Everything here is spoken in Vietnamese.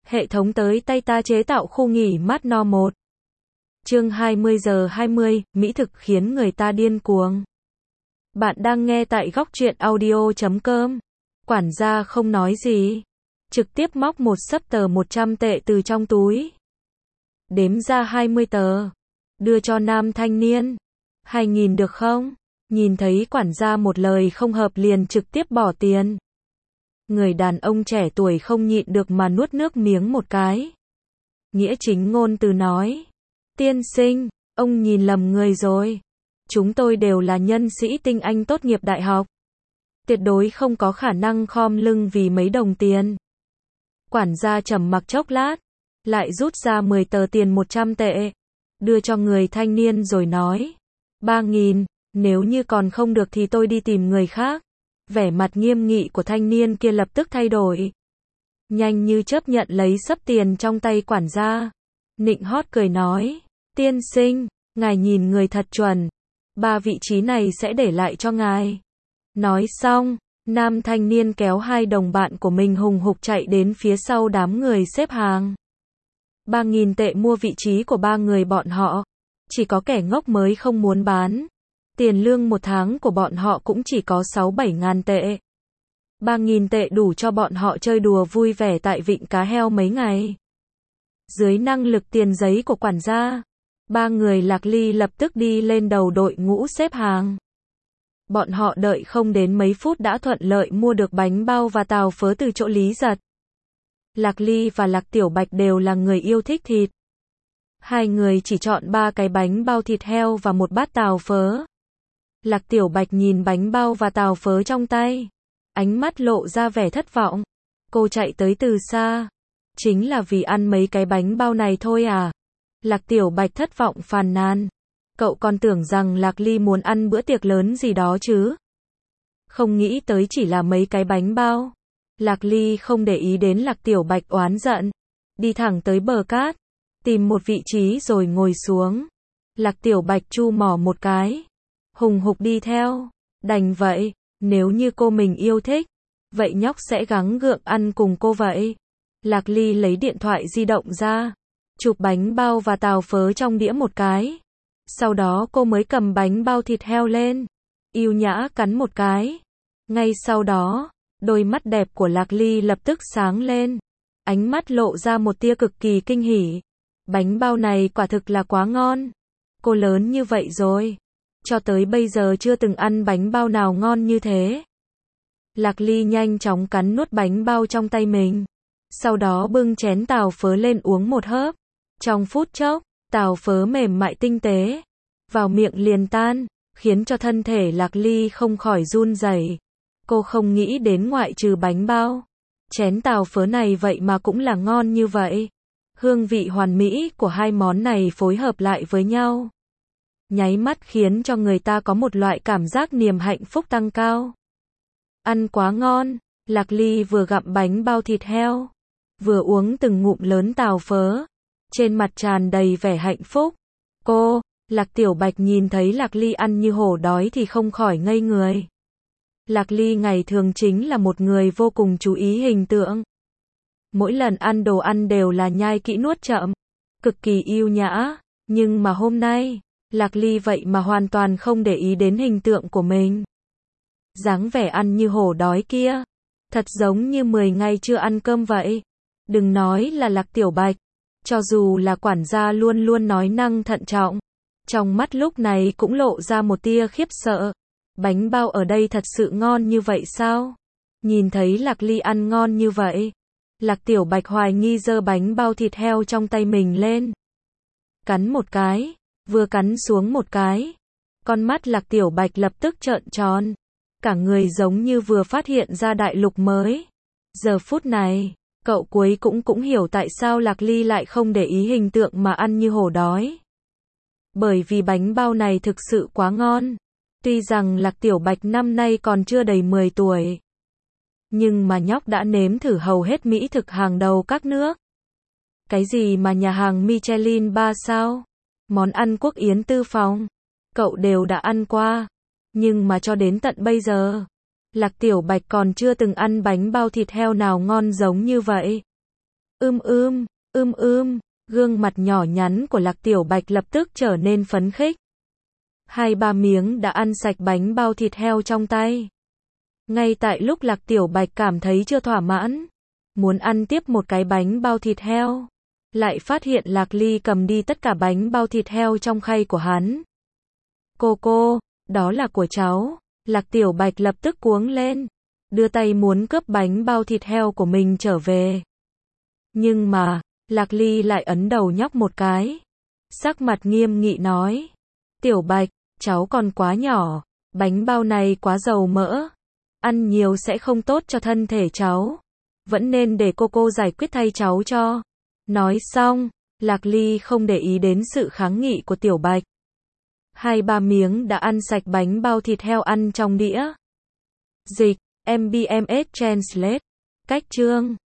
Hệ thống tới tay ta chế tạo khu nghỉ mát no 1. Chương 20:20, mỹ thực khiến người ta điên cuồng. Bạn đang nghe tại góc truyện audio.com. Quản gia không nói gì, trực tiếp móc một xấp tờ 100 tệ từ trong túi. Đếm ra 20 tờ, đưa cho nam thanh niên. 2.000 được không? Nhìn thấy quản gia một lời không hợp liền trực tiếp bỏ tiền. Người đàn ông trẻ tuổi không nhịn được mà nuốt nước miếng một cái. Nghĩa chính ngôn từ nói. Tiên sinh, ông nhìn lầm người rồi. Chúng tôi đều là nhân sĩ tinh anh tốt nghiệp đại học. Tuyệt đối không có khả năng khom lưng vì mấy đồng tiền. Quản gia trầm mặc chốc lát, lại rút ra 10 tờ tiền 100 tệ, đưa cho người thanh niên rồi nói. 3.000, nếu như còn không được thì tôi đi tìm người khác. Vẻ mặt nghiêm nghị của thanh niên kia lập tức thay đổi. Nhanh như chớp nhận lấy xấp tiền trong tay quản gia. Nịnh hót cười nói. Tiên sinh, ngài nhìn người thật chuẩn. 3 vị trí này sẽ để lại cho ngài. Nói xong, nam thanh niên kéo 2 đồng bạn của mình hùng hục chạy đến phía sau đám người xếp hàng. 3.000 tệ mua vị trí của 3 người bọn họ. Chỉ có kẻ ngốc mới không muốn bán. Tiền lương một tháng của bọn họ cũng chỉ có 6-7 ngàn tệ. 3.000 tệ đủ cho bọn họ chơi đùa vui vẻ tại vịnh cá heo mấy ngày. Dưới năng lực tiền giấy của quản gia, 3 người Lạc Ly lập tức đi lên đầu đội ngũ xếp hàng. Bọn họ đợi không đến mấy phút đã thuận lợi mua được bánh bao và tàu phớ từ chỗ Lý Giật. Lạc Ly và Lạc Tiểu Bạch đều là người yêu thích thịt. 2 người chỉ chọn 3 cái bánh bao thịt heo và một bát tàu phớ. Lạc Tiểu Bạch nhìn bánh bao và tàu phớ trong tay, ánh mắt lộ ra vẻ thất vọng. Cô chạy tới từ xa, chính là vì ăn mấy cái bánh bao này thôi à? Lạc Tiểu Bạch thất vọng phàn nàn. Cậu còn tưởng rằng Lạc Ly muốn ăn bữa tiệc lớn gì đó chứ. Không nghĩ tới chỉ là mấy cái bánh bao. Lạc Ly không để ý đến Lạc Tiểu Bạch oán giận, đi thẳng tới bờ cát, tìm một vị trí rồi ngồi xuống. Lạc Tiểu Bạch chu mỏ một cái, hùng hục đi theo. Đành vậy, nếu như cô mình yêu thích, vậy nhóc sẽ gắng gượng ăn cùng cô vậy. Lạc Ly lấy điện thoại di động ra, chụp bánh bao và tàu phớ trong đĩa một cái. Sau đó cô mới cầm bánh bao thịt heo lên, yêu nhã cắn một cái. Ngay sau đó, đôi mắt đẹp của Lạc Ly lập tức sáng lên, ánh mắt lộ ra một tia cực kỳ kinh hỉ. Bánh bao này quả thực là quá ngon. Cô lớn như vậy rồi, cho tới bây giờ chưa từng ăn bánh bao nào ngon như thế. Lạc Ly nhanh chóng cắn nuốt bánh bao trong tay mình, sau đó bưng chén tàu phớ lên uống một hớp. Trong phút chốc, tàu phớ mềm mại tinh tế, vào miệng liền tan, khiến cho thân thể Lạc Ly không khỏi run rẩy. Cô không nghĩ đến ngoại trừ bánh bao, chén tàu phớ này vậy mà cũng là ngon như vậy. Hương vị hoàn mỹ của hai món này phối hợp lại với nhau, nháy mắt khiến cho người ta có một loại cảm giác niềm hạnh phúc tăng cao. Ăn quá ngon, Lạc Ly vừa gặm bánh bao thịt heo, vừa uống từng ngụm lớn tàu phớ, trên mặt tràn đầy vẻ hạnh phúc. Cô, Lạc Tiểu Bạch nhìn thấy Lạc Ly ăn như hổ đói thì không khỏi ngây người. Lạc Ly ngày thường chính là một người vô cùng chú ý hình tượng. Mỗi lần ăn đồ ăn đều là nhai kỹ nuốt chậm, cực kỳ yêu nhã, nhưng mà hôm nay, Lạc Ly vậy mà hoàn toàn không để ý đến hình tượng của mình. Dáng vẻ ăn như hổ đói kia, thật giống như 10 ngày chưa ăn cơm vậy. Đừng nói là Lạc Tiểu Bạch, cho dù là quản gia luôn luôn nói năng thận trọng, trong mắt lúc này cũng lộ ra một tia khiếp sợ. Bánh bao ở đây thật sự ngon như vậy sao? Nhìn thấy Lạc Ly ăn ngon như vậy, Lạc Tiểu Bạch hoài nghi giơ bánh bao thịt heo trong tay mình lên. Cắn một cái, vừa cắn xuống một cái, con mắt Lạc Tiểu Bạch lập tức trợn tròn. Cả người giống như vừa phát hiện ra đại lục mới. Giờ phút này, cậu cuối cũng hiểu tại sao Lạc Ly lại không để ý hình tượng mà ăn như hổ đói. Bởi vì bánh bao này thực sự quá ngon. Tuy rằng Lạc Tiểu Bạch năm nay còn chưa đầy 10 tuổi, nhưng mà nhóc đã nếm thử hầu hết mỹ thực hàng đầu các nước. Cái gì mà nhà hàng Michelin 3 sao, món ăn quốc yến tư phòng, cậu đều đã ăn qua. Nhưng mà cho đến tận bây giờ, Lạc Tiểu Bạch còn chưa từng ăn bánh bao thịt heo nào ngon giống như vậy. ưm ưm, gương mặt nhỏ nhắn của Lạc Tiểu Bạch lập tức trở nên phấn khích. 2-3 miếng đã ăn sạch bánh bao thịt heo trong tay. Ngay tại lúc Lạc Tiểu Bạch cảm thấy chưa thỏa mãn, muốn ăn tiếp một cái bánh bao thịt heo, lại phát hiện Lạc Ly cầm đi tất cả bánh bao thịt heo trong khay của hắn. Cô, đó là của cháu. Lạc Tiểu Bạch lập tức cuống lên, đưa tay muốn cướp bánh bao thịt heo của mình trở về. Nhưng mà, Lạc Ly lại ấn đầu nhóc một cái. Sắc mặt nghiêm nghị nói, Tiểu Bạch, cháu còn quá nhỏ, bánh bao này quá dầu mỡ, ăn nhiều sẽ không tốt cho thân thể cháu, vẫn nên để cô giải quyết thay cháu cho. Nói xong, Lạc Ly không để ý đến sự kháng nghị của Tiểu Bạch. 2-3 miếng đã ăn sạch bánh bao thịt heo ăn trong đĩa. Dịch, MBMS Translate. Cách chương